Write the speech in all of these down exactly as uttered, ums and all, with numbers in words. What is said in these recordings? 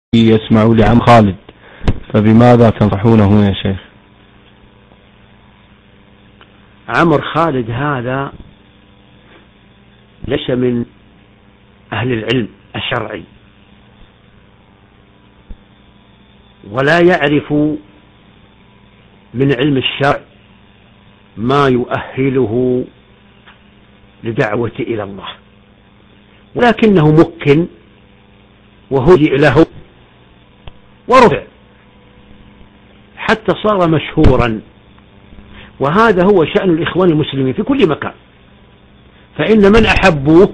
يسمع لعم خالد، فبماذا تنصحونه يا شيخ؟ عمر خالد هذا ليس من أهل العلم الشرعي، ولا يعرف من علم الشرع ما يؤهله لدعوة إلى الله، ولكنه مكن وهدئ له ورفع حتى صار مشهورا. وهذا هو شأن الإخوان المسلمين في كل مكان، فإن من أحبوه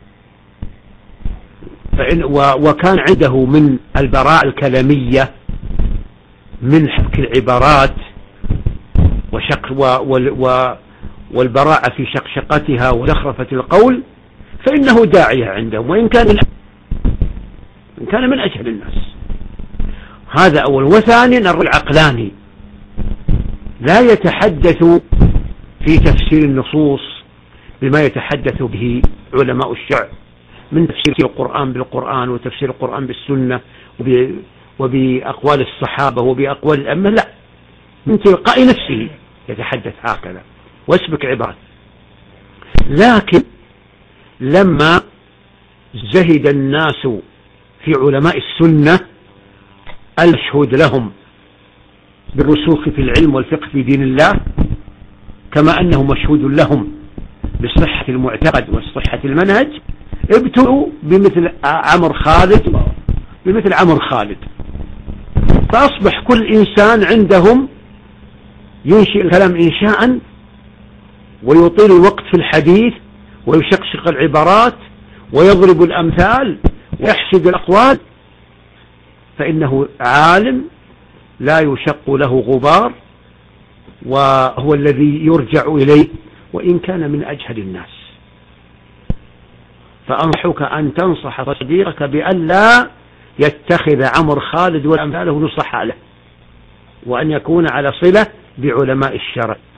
فإن وكان عنده من البراءة الكلامية من حبك العبارات وشق والبراءة في شقشقتها وزخرفة القول، فإنه داعية عندهم، وإن كان من إن كان من أجهل الناس. هذا أول. وثانيا الرجل العقلاني لا يتحدث في تفسير النصوص بما يتحدث به علماء الشرع من تفسير القرآن بالقرآن وتفسير القرآن بالسنة وبأقوال الصحابة وبأقوال الأئمة، لا، من تلقاء نفسه يتحدث هكذا ويسبك عبارات. لكن لما زهد الناس في علماء السنة المشهود لهم بالرسوخ في العلم والفقه في دين الله، كما أنه مشهود لهم بصحة المعتقد وصحة المنهج، ابتلوا بمثل عمر خالد بمثل عمر خالد فأصبح كل إنسان عندهم ينشئ الكلام إنشاء ويطيل الوقت في الحديث ويشقشق العبارات ويضرب الأمثال ويحسد الأقوال، فإنه عالم لا يشق له غبار، وهو الذي يرجع إليه وإن كان من أجهل الناس. فأنصحك أن تنصح صديقك بأن لا يتخذ عمر خالد وأمثاله نصحا له، وأن يكون على صلة بعلماء الشرع.